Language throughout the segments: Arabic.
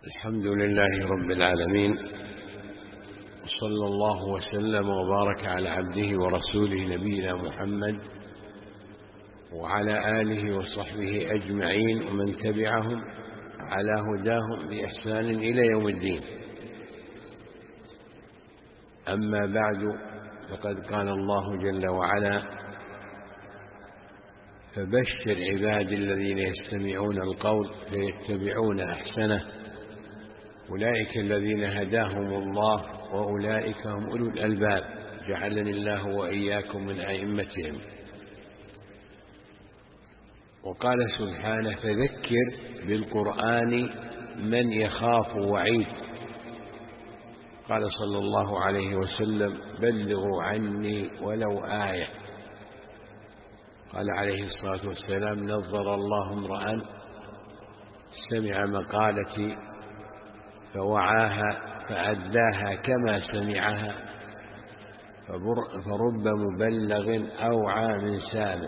الحمد لله رب العالمين، وصلى الله وسلم وبارك على عبده ورسوله نبينا محمد وعلى آله وصحبه أجمعين ومن تبعهم على هداهم بإحسان إلى يوم الدين. أما بعد، فقد قال الله جل وعلا: فبشر عبادي الذين يستمعون القول فيتبعون أحسنه أولئك الذين هداهم الله وأولئك هم أولو الألباب جعلني الله وإياكم من أئمتهم. وقال سبحانه: فذكر بالقرآن من يخاف وعيد. قال صلى الله عليه وسلم: بلغوا عني ولو آية. قال عليه الصلاة والسلام: نظر الله امرأ سمع مقالتي فوعاها فأداها كما سمعها، فرب مبلغ أوعى من سامع،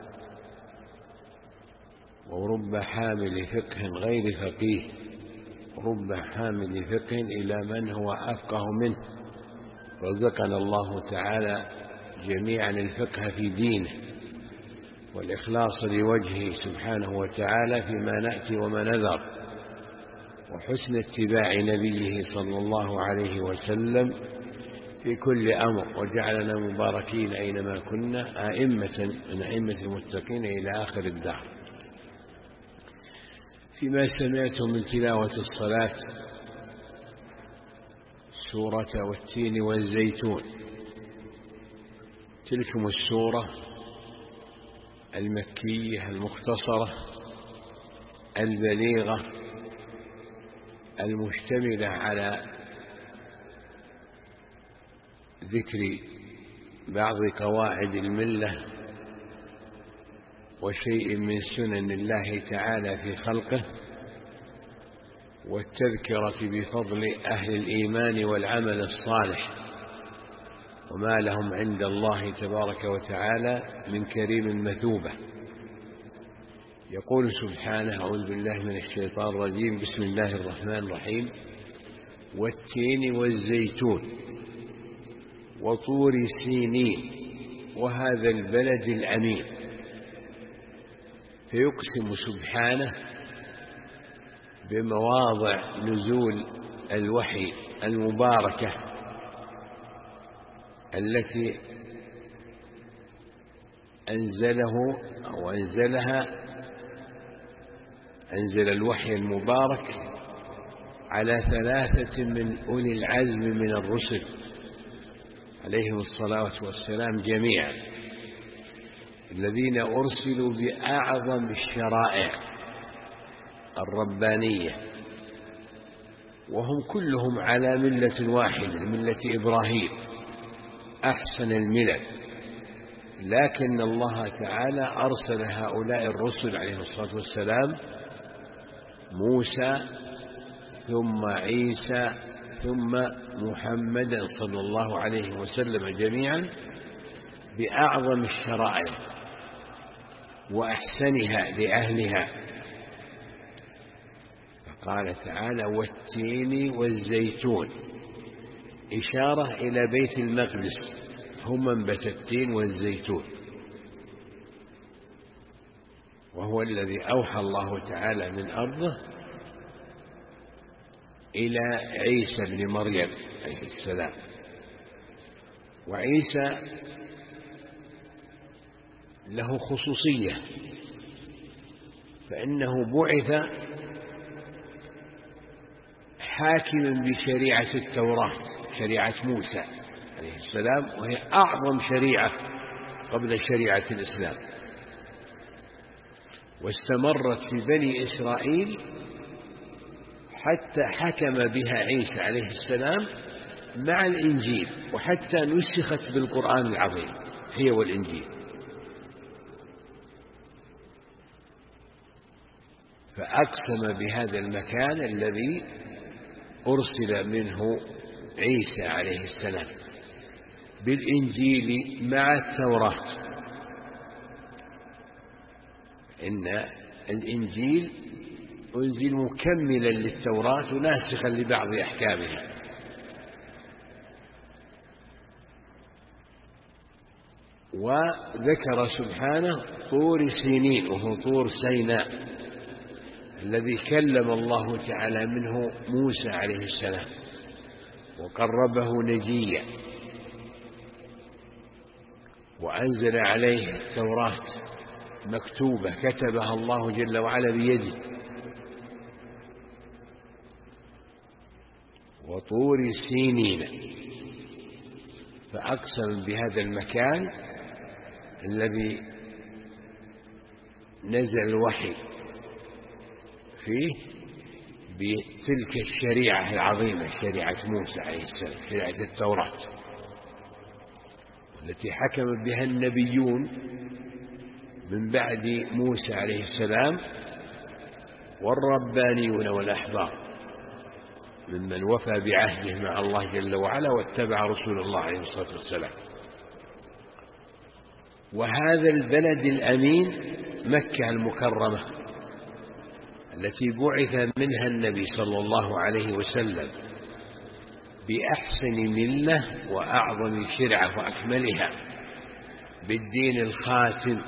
ورب حامل فقه غير فقيه، رب حامل فقه إلى من هو أفقه منه. رزقنا الله تعالى جميعا الفقه في دينه والإخلاص لوجهه سبحانه وتعالى فيما نأتي وما نذر، وحسن اتباع نبيه صلى الله عليه وسلم في كل أمر، وجعلنا مباركين أينما كنا أئمة من أئمة المتقين إلى آخر الدهر. فيما سمعتم من تلاوة الصلاة سورة والتين والزيتون، تلكم السورة المكية المختصرة البليغة المشتملة على ذكر بعض قواعد الملة وشيء من سنن الله تعالى في خلقه، والتذكرة بفضل أهل الإيمان والعمل الصالح وما لهم عند الله تبارك وتعالى من كريم مثوبة. يقول سبحانه: أعوذ بالله من الشيطان الرجيم، بسم الله الرحمن الرحيم: والتين والزيتون وطور سينين وهذا البلد الأمين. فيقسم سبحانه بمواضع نزول الوحي المباركة التي أنزل الوحي المبارك على 3 من أولي العزم من الرسل عليهم الصلاة والسلام جميعا، الذين أرسلوا بأعظم الشرائع الربانية، وهم كلهم على ملة واحدة، ملة إبراهيم أحسن الملل. لكن الله تعالى أرسل هؤلاء الرسل عليهم الصلاة والسلام، موسى ثم عيسى ثم محمد صلى الله عليه وسلم جميعا، بأعظم الشرائع وأحسنها لأهلها. فقال تعالى: والتين والزيتون، إشارة إلى بيت المقدس، هم منبت التين والزيتون، وهو الذي أوحى الله تعالى من أرضه إلى عيسى بن مريم عليه السلام. وعيسى له خصوصية، فإنه بعث حاكما بشريعة التوراة، شريعة موسى عليه السلام، وهي أعظم شريعة قبل شريعة الإسلام، واستمرت في بني إسرائيل حتى حكم بها عيسى عليه السلام مع الإنجيل، وحتى نسخت بالقرآن العظيم هي والإنجيل. فأقسم بهذا المكان الذي أرسل منه عيسى عليه السلام بالإنجيل مع التوراة، إن الإنجيل أنزل مكملا للتوراة ناسخا لبعض أحكامها. وذكر سبحانه طور سينين، وهو طور سيناء الذي كلم الله تعالى منه موسى عليه السلام وقربه نجيا، وأنزل عليه التوراة مكتوبة كتبها الله جل وعلا بيده. وطور سينين، فأقسم بهذا المكان الذي نزل الوحي فيه بتلك الشريعة العظيمة، شريعة موسى عليه السلام، شريعة التوراة التي حكم بها النبيون من بعد موسى عليه السلام والربانيون والأحبار ممن وفى بعهده مع الله جل وعلا واتبع رسول الله عليه الصلاة والسلام. وهذا البلد الأمين مكة المكرمة التي بعث منها النبي صلى الله عليه وسلم بأحسن ملة وأعظم شرعة وأكملها، بالدين الخاتم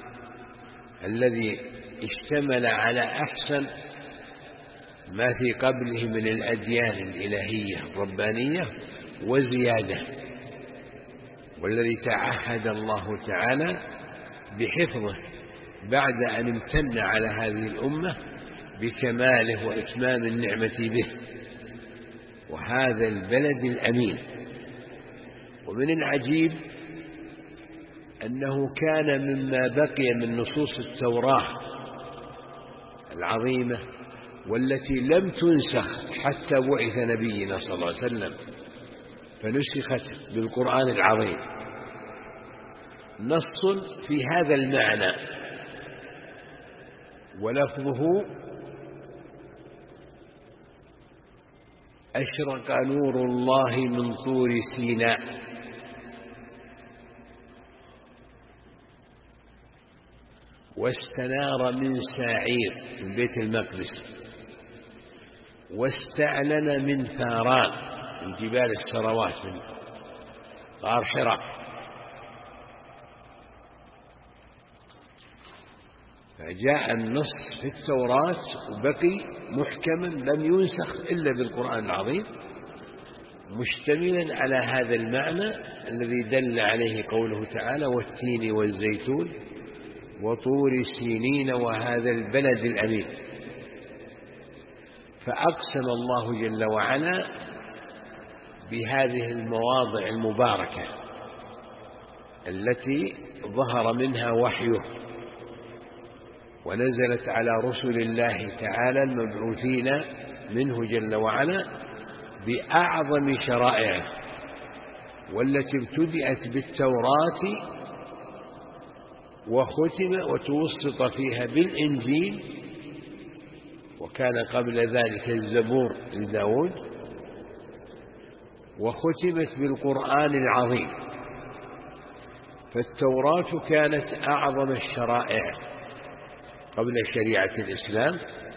الذي اشتمل على أحسن ما في قبله من الأديان الإلهية الربانية وزيادة، والذي تعهد الله تعالى بحفظه بعد أن امتن على هذه الأمة بكماله وإتمام النعمة به. وهذا البلد الأمين. ومن العجيب أنه كان مما بقي من نصوص التوراة العظيمة والتي لم تنسخ حتى بعث نبينا صلى الله عليه وسلم، فنسخت بالقرآن العظيم نص في هذا المعنى، ولفظه أشرق نور الله من طور سيناء. واستنار من ساعير من بيت المقدس، واستعلن من ثاران من جبال السروات من غار حراء. فجاء النص في التوراة وبقي محكما لم ينسخ إلا بالقرآن العظيم، مشتملا على هذا المعنى الذي دل عليه قوله تعالى والتين والزيتون وطور سينين وهذا البلد الأمين. فأقسم الله جل وعلا بهذه المواضع المباركة التي ظهر منها وحيه ونزلت على رسل الله تعالى المبعوثين منه جل وعلا بأعظم شرائعه، والتي ابتدأت بالتوراة وختم وتوسط فيها بالإنجيل، وكان قبل ذلك الزبور لداود، وختمت بالقرآن العظيم. فالتوراة كانت أعظم الشرائع قبل شريعة الإسلام،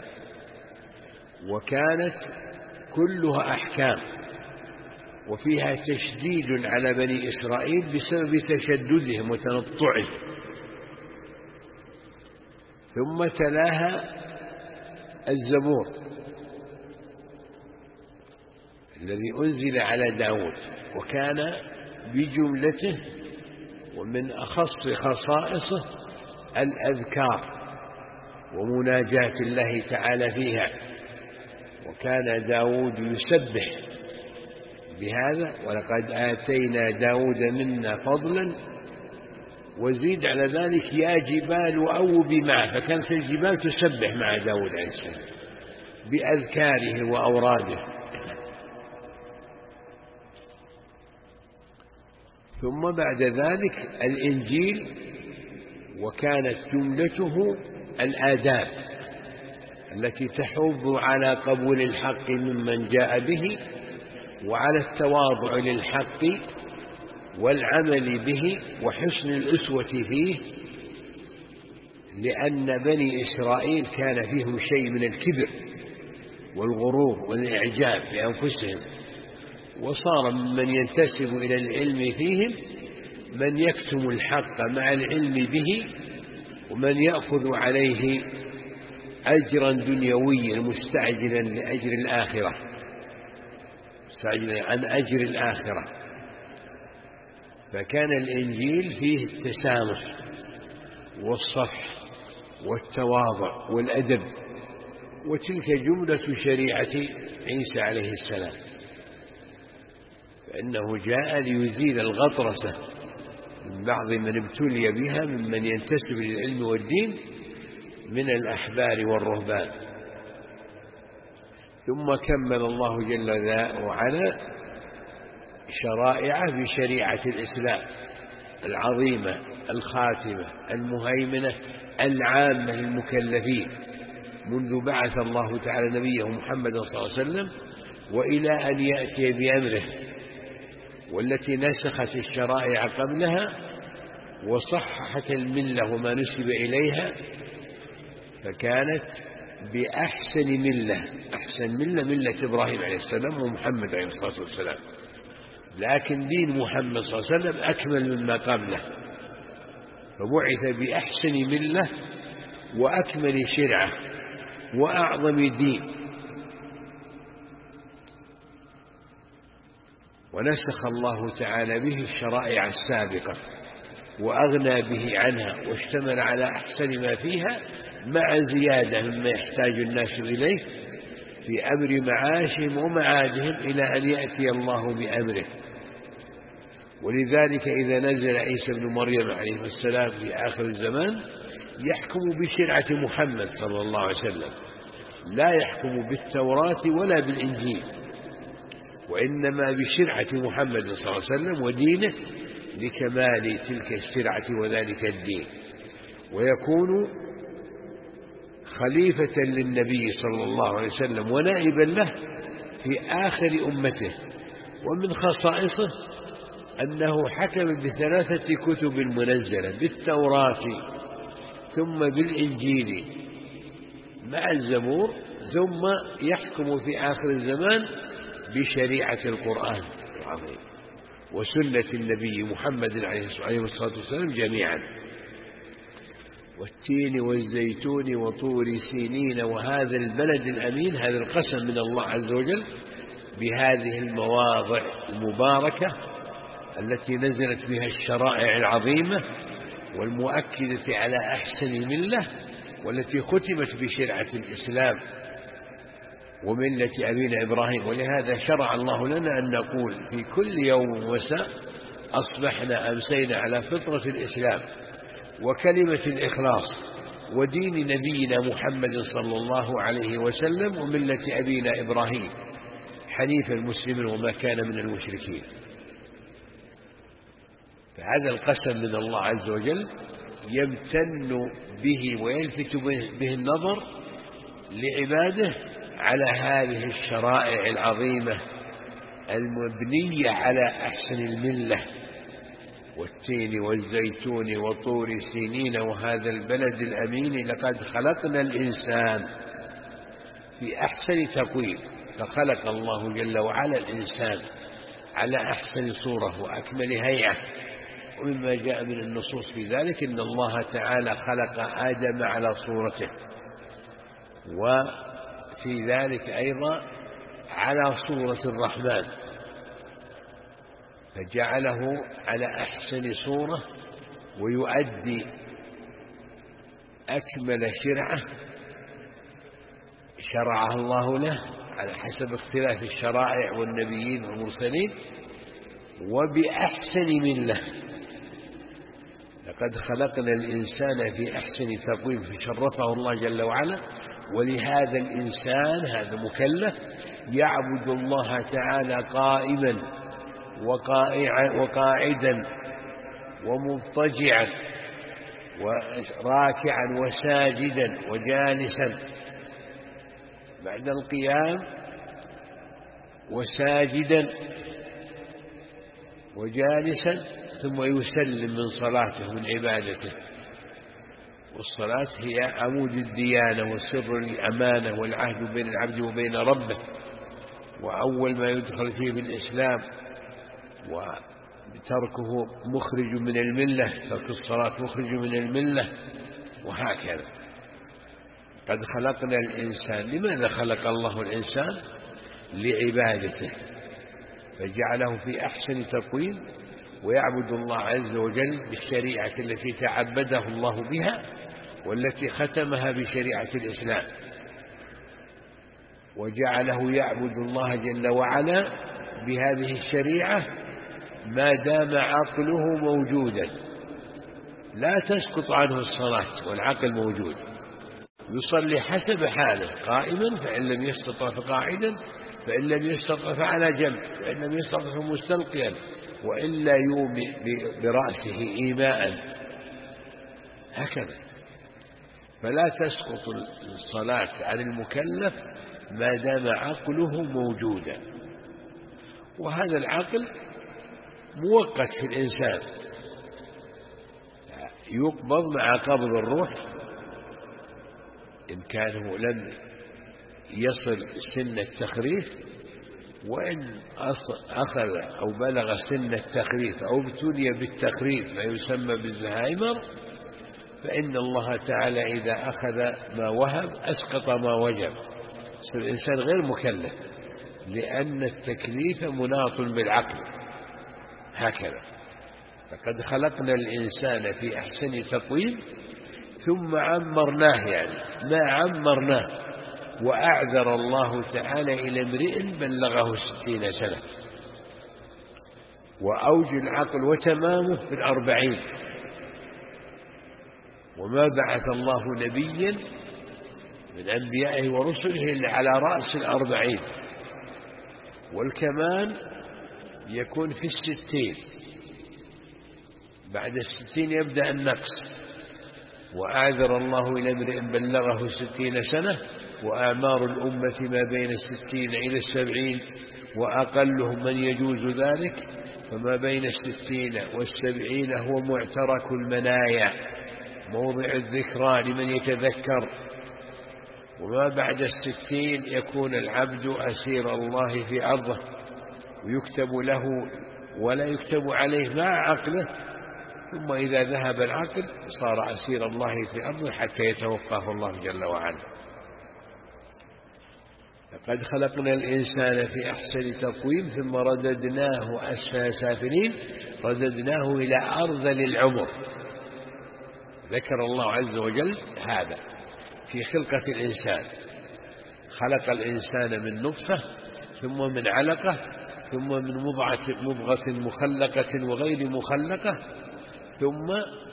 وكانت كلها أحكام، وفيها تشديد على بني إسرائيل بسبب تشددهم وتنطعهم. ثم تلاها الزبور الذي أنزل على داود، وكان بجملته ومن أخص خصائصه الأذكار ومناجاة الله تعالى فيها، وكان داود يسبح بهذا ولقد آتينا داود منا فضلا وزيد على ذلك يا جبال أوبي معه، فكانت الجبال تسبح مع داود عليه السلام بأذكاره وأوراده. ثم بعد ذلك الإنجيل، وكانت جملته الآداب التي تحض على قبول الحق ممن جاء به، وعلى التواضع للحق والعمل به وحسن الأسوة فيه، لأن بني إسرائيل كان فيهم شيء من الكبر والغرور والإعجاب بأنفسهم، وصار ممن ينتسب إلى العلم فيهم من يكتم الحق مع العلم به، ومن يأخذ عليه أجرا دنيويا مستعجلا لأجر الآخرة، مستعجلا عن أجر الآخرة. فكان الإنجيل فيه التسامح والصفح والتواضع والأدب، وتلك جملة شريعة عيسى عليه السلام، فإنه جاء ليزيل الغطرسة من بعض من ابتلي بها ممن ينتسب للعلم والدين من الأحبار والرهبان. ثم كمل الله جل وعلا شرائعه بشريعة الإسلام العظيمة الخاتمة المهيمنة العامة للمكلفين منذ بعث الله تعالى نبيه محمد صلى الله عليه وسلم وإلى أن يأتي بأمره، والتي نسخت الشرائع قبلها وصححت الملة وما نسب إليها، فكانت بأحسن ملة. أحسن ملة ملة إبراهيم عليه السلام ومحمد عليه الصلاة والسلام، لكن دين محمد صلى الله عليه وسلم أكمل مما قبله، فبعث بأحسن ملة وأكمل شرعة وأعظم دين، ونسخ الله تعالى به الشرائع السابقة وأغنى به عنها، واشتمل على أحسن ما فيها مع زيادة مما يحتاج الناس إليه في أمر معاشهم ومعادهم إلى أن يأتي الله بأمره. ولذلك إذا نزل عيسى بن مريم عليه السلام في آخر الزمان يحكم بشرعة محمد صلى الله عليه وسلم، لا يحكم بالتوراة ولا بالإنجيل، وإنما بشرعة محمد صلى الله عليه وسلم ودينه لكمال تلك الشرعة وذلك الدين، ويكون خليفة للنبي صلى الله عليه وسلم ونائبا له في آخر أمته. ومن خصائصه أنه حكم بثلاثة كتب منزلة، بالتوراة ثم بالإنجيل مع الزبور، ثم يحكم في آخر الزمان بشريعة القرآن العظيم وسنة النبي محمد عليه الصلاة والسلام جميعا. والتين والزيتون وطور سينين وهذا البلد الأمين، هذا القسم من الله عز وجل بهذه المواضع المباركة التي نزلت بها الشرائع العظيمة والمؤكدة على أحسن ملة، والتي ختمت بشرعة الإسلام وملة أبينا إبراهيم. ولهذا شرع الله لنا أن نقول في كل يوم ومساء أصبحنا أمسينا على فطرة الإسلام وكلمة الإخلاص ودين نبينا محمد صلى الله عليه وسلم وملة أبينا إبراهيم حنيفا مسلما وما كان من المشركين. فهذا القسم من الله عز وجل يمتن به ويلفت به النظر لعباده على هذه الشرائع العظيمة المبنية على أحسن الملة. والتين والزيتون وطور سينين وهذا البلد الأمين لقد خلقنا الإنسان في أحسن تقويم، فخلق الله جل وعلا الإنسان على أحسن صورة وأكمل هيئة. ومما جاء من النصوص في ذلك إن الله تعالى خلق آدم على صورته، وفي ذلك أيضا على صورة الرحمن، فجعله على أحسن صورة ويؤدي أكمل شرعة شرعها الله له على حسب اختلاف الشرائع والنبيين والمرسلين وبأحسن ملة. لقد خلقنا الإنسان في أحسن تقويم، فشرفه الله جل وعلا. ولهذا الإنسان هذا مكلف يعبد الله تعالى قائما وقاعدا ومضطجعا وراكعا وساجدا وجالسا، بعد القيام وساجدا وجالسا، ثم يسلم من صلاته من عبادته. والصلاة هي عمود الديانة وسر الأمانة والعهد بين العبد وبين ربه، وأول ما يدخل فيه بالإسلام، وتركه مخرج من الملة، ترك الصلاة مخرج من الملة، وهكذا. قد خلقنا الإنسان. لماذا خلق الله الإنسان؟ لعبادته، فجعله في أحسن تقويم، ويعبد الله عز وجل بالشريعة التي تعبده الله بها والتي ختمها بشريعة الإسلام، وجعله يعبد الله جل وعلا بهذه الشريعة ما دام عقله موجودا، لا تسقط عنه الصلاة والعقل موجود، يصلي حسب حاله، قائما فإن لم يستطع فقاعدا، فإن لم يستطع فعلى جنب، فإن لم يستطع فمستلقيا، وإلا يومئ برأسه إيماء، هكذا. فلا تسقط الصلاة عن المكلف ما دام عقله موجودا، وهذا العقل موقت في الإنسان، يقبض مع قبض الروح إن كانه لم يصل سن التخريف، وإن أخذ أو بلغ سن التخريف أو ابتلي بالتخريف ما يسمى بالزهايمر، فإن الله تعالى إذا أخذ ما وهب أسقط ما وجب، الإنسان غير مكلف، لأن التكليف مناط بالعقل، هكذا. فقد خلقنا الإنسان في أحسن تقويم ثم عمرناه، يعني ما عمرناه، وأعذر الله تعالى إلى امرئ بلغه 60 سنة، وأوج العقل وتمامه في 40، وما بعث الله نبيا من أنبيائه ورسله إلا على رأس 40، والكمال يكون في 60، بعد 60 يبدأ النقص. وأعذر الله إلى امرئ بلغه 60 سنة، وأعمار الأمة ما بين 60 إلى 70، وأقلهم من يجوز ذلك، فما بين 60 و70 هو معترك المنايا، موضع الذكرى لمن يتذكر. وما بعد 60 يكون العبد أسير الله في أرضه، ويكتب له ولا يكتب عليه مع عقله، ثم إذا ذهب العقل صار أسير الله في أرضه حتى يتوفاه الله جل وعلا. لقد خلقنا الإنسان في أحسن تقويم ثم رددناه أسفل سافلين، رددناه إلى أرذل العمر. ذكر الله عز وجل هذا في خلقة الإنسان، خلق الإنسان من نطفة، ثم من علقة، ثم من مضغة مخلقة وغير مخلقة، ثم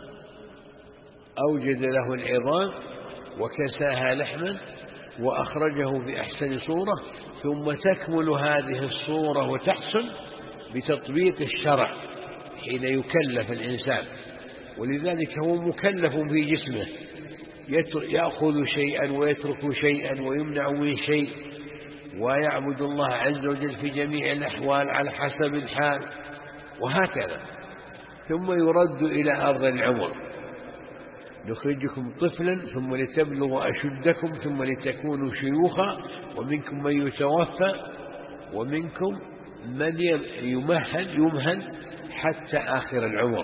أوجد له العظام وكساها لحما وأخرجه في أحسن صورة، ثم تكمل هذه الصورة وتحسن بتطبيق الشرع حين يكلف الإنسان. ولذلك هو مكلف في جسمه، يأخذ شيئا ويترك شيئا ويمنع من شيء، ويعبد الله عز وجل في جميع الأحوال على حسب الحال، وهكذا. ثم يرد إلى أرض العمر، نخرجكم طفلا ثم لتبلغوا أشدكم ثم لتكونوا شيوخا، ومنكم من يتوفى ومنكم من يمهل حتى آخر العمر،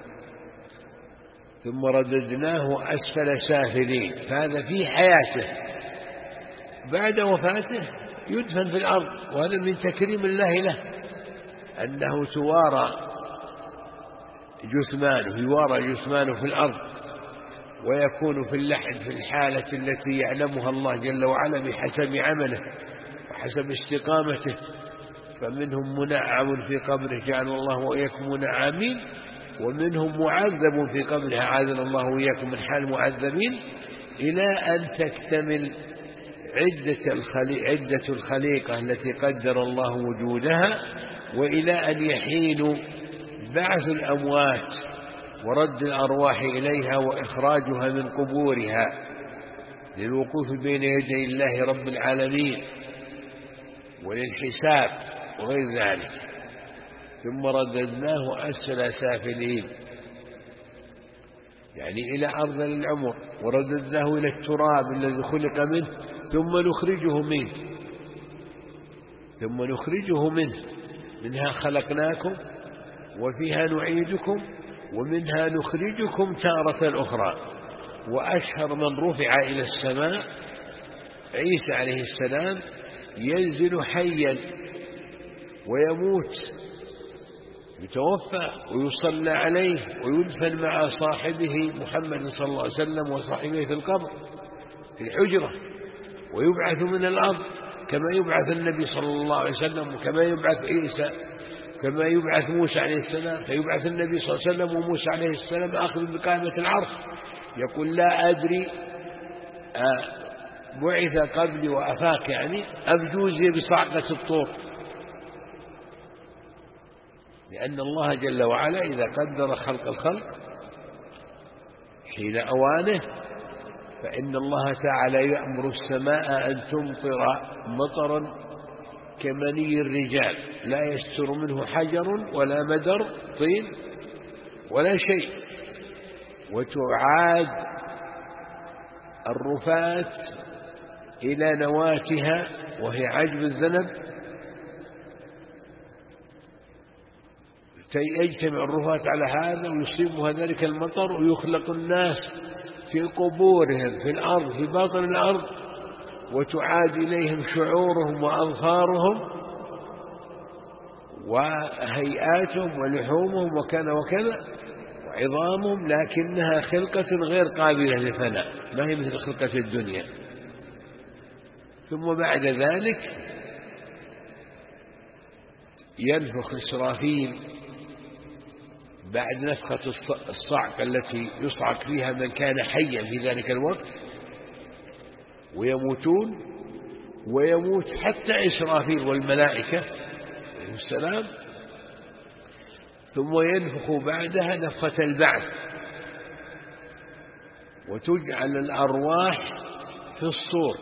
ثم رددناه أسفل سافلين. فهذا في حياته، بعد وفاته يدفن في الأرض، وهذا من تكريم الله له، أنه يوارى جثمانه في الأرض، ويكون في اللحد في الحالة التي يعلمها الله جل وعلا بحسب عمله وحسب استقامته. فمنهم منعم في قبره، جعل الله وإياكم منعمين، ومنهم معذب في قبره، أعاذنا الله وإياكم من حال معذبين، إلى أن تكتمل عدة الخليقة التي قدر الله وجودها، وإلى أن يحين بعث الأموات ورد الأرواح إليها وإخراجها من قبورها للوقوف بين يدي الله رب العالمين وللحساب وغير ذلك. ثم رددناه أسفل سافلين، يعني إلى أرذل العمر. ورددناه إلى التراب الذي خلق منه ثم نخرجه منه منها خلقناكم وفيها نعيدكم ومنها نخرجكم تارة أخرى. وأشهر من رفع إلى السماء عيسى عليه السلام، ينزل حيا ويموت، يتوفى ويصلى عليه ويدفن مع صاحبه محمد صلى الله عليه وسلم وصاحبه في القبر في الحجرة، ويبعث من الأرض كما يبعث النبي صلى الله عليه وسلم، وكما يبعث عيسى، كما يبعث موسى عليه السلام. فيبعث النبي صلى الله عليه وسلم وموسى عليه السلام أخذ بقائمة العرش، يقول لا أدري بعث قبلي وأفاك، يعني أبجوزي بصعقة الطور، لأن الله جل وعلا إذا قدر خلق الخلق حين أوانه فإن الله تعالى يأمر السماء أن تمطر مطرا كمني الرجال لا يستر منه حجر ولا مدر طين ولا شيء، وتعاد الرفات إلى نواتها وهي عجب الذنب، يجتمع الرفات على هذا ويصيبها ذلك المطر، ويخلق الناس في قبورهم في الأرض في باطن الأرض، وتعاد إليهم شعورهم وأظفارهم وهيئاتهم ولحومهم وكذا وعظامهم، لكنها خلقة غير قابلة للفناء، ما هي مثل خلقة الدنيا. ثم بعد ذلك ينفخ إسرافيل بعد نفخة الصعق التي يصعق فيها من كان حيا في ذلك الوقت، ويموتون، ويموت حتى إسرافيل والملائكة عليه السلام. ثم ينفخ بعدها نفخة البعث، وتجعل الأرواح في الصور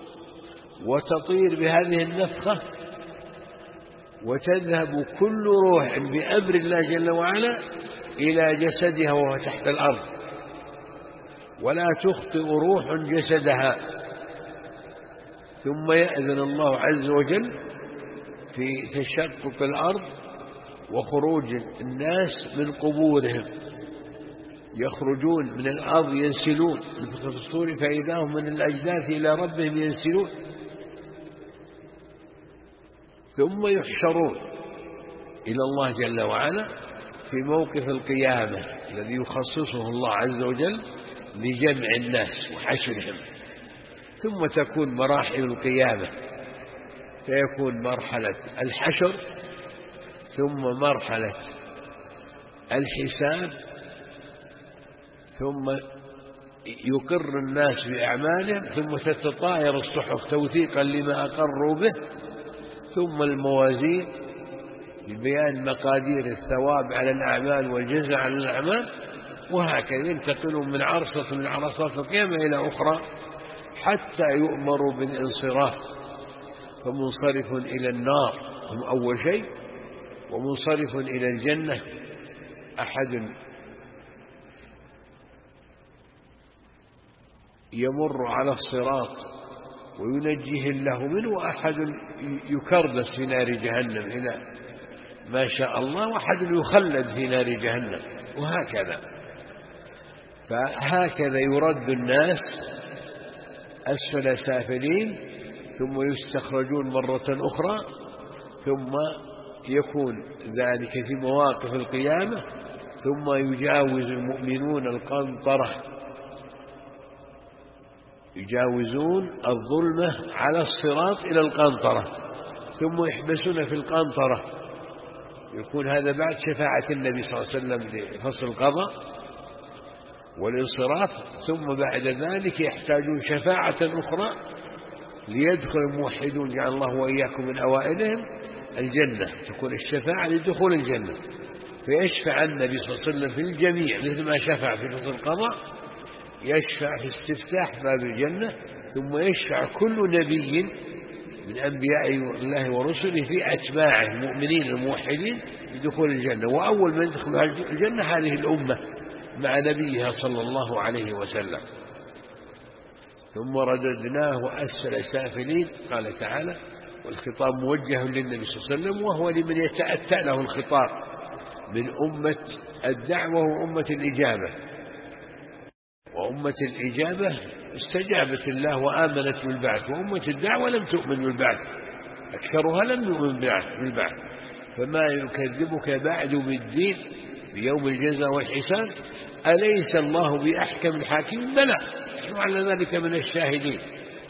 وتطير بهذه النفخة، وتذهب كل روح بأمر الله جل وعلا إلى جسدها وهو تحت الأرض، ولا تخطئ روح جسدها. ثم يأذن الله عز وجل في تشقق الأرض وخروج الناس من قبورهم، يخرجون من الأرض ينسلون في الصور فإذا هم من الأجداث إلى ربهم ينسلون، ثم يحشرون إلى الله جل وعلا في موقف القيامة الذي يخصصه الله عز وجل لجمع الناس وحشرهم. ثم تكون مراحل القيامة، فيكون مرحلة الحشر، ثم مرحلة الحساب، ثم يقر الناس بأعمالهم، ثم تتطاير الصحف توثيقا لما أقروا به، ثم الموازين لبيان مقادير الثواب على الأعمال والجزاء على الأعمال، وهكذا ينتقلون من عرصة من عرصات القيامة إلى أخرى حتى يؤمروا بالانصراف. فمنصرف إلى النار هم أول شيء، ومنصرف إلى الجنة أحد يمر على الصراط وينجيه الله منه، وأحد يكردس في نار جهنم إلى ما شاء الله، وأحد يخلد في نار جهنم، وهكذا. فهكذا يرد الناس أسفل سافلين، ثم يستخرجون مرة أخرى، ثم يكون ذلك في مواقف القيامة، ثم يجاوز المؤمنون القنطرة، يجاوزون الظلمة على الصراط إلى القنطرة، ثم يحبسون في القنطرة. يكون هذا بعد شفاعة النبي صلى الله عليه وسلم لفصل القضاء والانصراف. ثم بعد ذلك يحتاجون شفاعة أخرى ليدخل الموحدون، جعل الله وإياكم من أوائلهم، الجنة، تكون الشفاعة لدخول الجنة. فيشفع النبي صلى الله عليه وسلم في الجميع مثل ما شفع في فصل القضاء، يشفع في استفتاح باب الجنة، ثم يشفع كل نبي من أنبياء الله ورسله في أتباعه المؤمنين الموحدين لدخول الجنة. وأول من يدخل الجنة هذه الأمة مع نبيها صلى الله عليه وسلم. ثم رددناه أسفل سافلين. قال تعالى: والخطاب موجه للنبي صلى الله عليه وسلم، وهو لمن يتأتى له الخطاب من أمة الدعوة وأمة الإجابة. وأمة الإجابة استجابت الله وآمنت بالبعث، وأمة الدعوة لم تؤمن بالبعث، أكثرها لم يؤمن بالبعث. فما يكذبك بعد بالدين بيوم الجزاء والحساب، أليس الله بأحكم الحاكمين؟ بلى، نحن على ذلك من الشاهدين.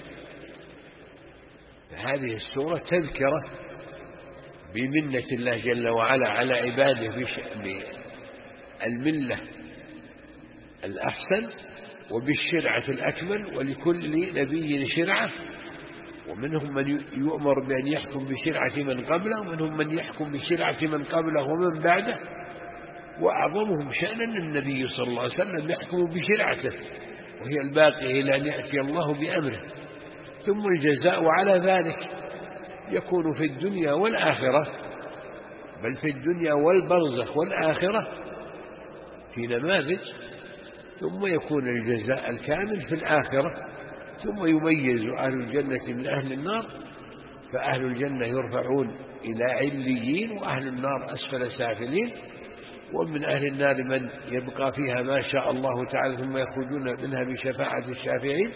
هذه السورة تذكرة بمنة الله جل وعلا على عباده بالملة الأحسن وبالشرعة الأكمل، ولكل نبي شرعة، ومنهم من يؤمر بأن يحكم بشرعة من قبله، ومنهم من يحكم بشرعة من قبله ومن بعده، وأعظمهم شأنا النبي صلى الله عليه وسلم يحكم بشرعته، وهي الباقية إلى أن يأتي الله بأمره. ثم الجزاء على ذلك يكون في الدنيا والآخرة، بل في الدنيا والبرزخ والآخرة في نماذج، ثم يكون الجزاء الكامل في الآخرة. ثم يميز أهل الجنة من أهل النار، فأهل الجنة يرفعون إلى عليين، وأهل النار أسفل سافلين. ومن أهل النار من يبقى فيها ما شاء الله تعالى، ثم يخرجون منها بشفاعة الشافعين.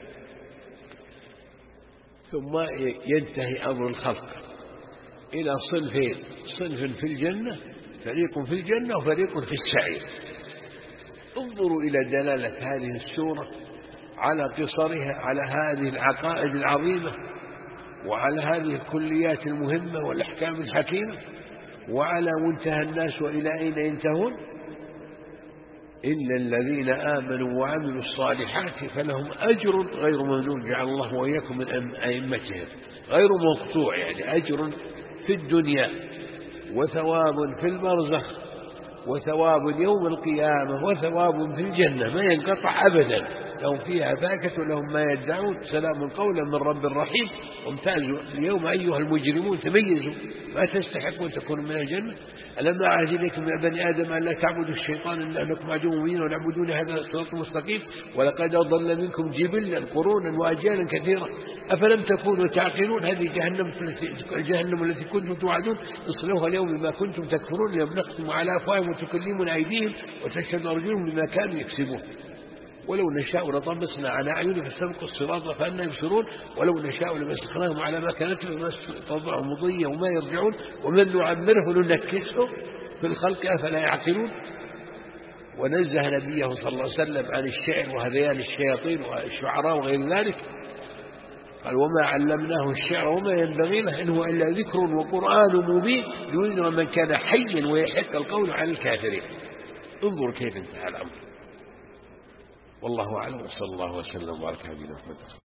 ثم ينتهي أمر الخلق إلى صنفين: صنف في الجنة، فريق في الجنة وفريق في السعير. انظروا إلى دلالة هذه السورة على قصرها، على هذه العقائد العظيمة، وعلى هذه الكليات المهمة والأحكام الحكيمة، وعلى منتهى الناس وإلى أين ينتهون. إلا الذين آمنوا وعملوا الصالحات فلهم أجر غير ممنون، جعل الله وإياكم من أئمتهم، غير مقطوع، يعني أجر في الدنيا وثواب في البرزخ وثواب يوم القيامة وثواب في الجنة ما ينقطع أبدا. لهم فيها فاكهة ولهم ما يدعون، سلام قولا من رب رحيم. وامتازوا اليوم أيها المجرمون، تميزوا ما تستحقون تكونوا من الجنة. ألم أعهد إليكم يا بني آدم أن لا تعبدوا الشيطان إنكم عدو مبين ونعبدون هذا الصراط المستقيم ولقد أضل منكم جبلا قرونا وأجيالا كثيرة أفلم تكونوا تعقلون. هذه جهنم التي كنتم توعدون اصلوها اليوم بما كنتم تكفرون. اليوم نختم على أفواههم وتكلمنا أيديهم وتشهد أرجلهم بما كانوا يكسبون. ولو نشاء لطمسنا على أعينهم فاستبقوا الصراط فأنى يبصرون ولو نشاء لمسخناهم على ما كانت فما استطاعوا مضيا وما يرجعون ومن نعمره ننكسه في الخلق أفلا يعقلون. ونزه نبيه صلى الله عليه وسلم عن الشعر وهذيان الشياطين والشعراء وغير ذلك، قال: وما علمناه الشعر وما ينبغي له إن هو إلا ذكر وقرآن مبين لينذر من كان حيا ويحق القول على الكافرين. انظر كيف انتهى الأمر. والله أعلم، وصلى الله وسلم وبارك على نبينا محمد.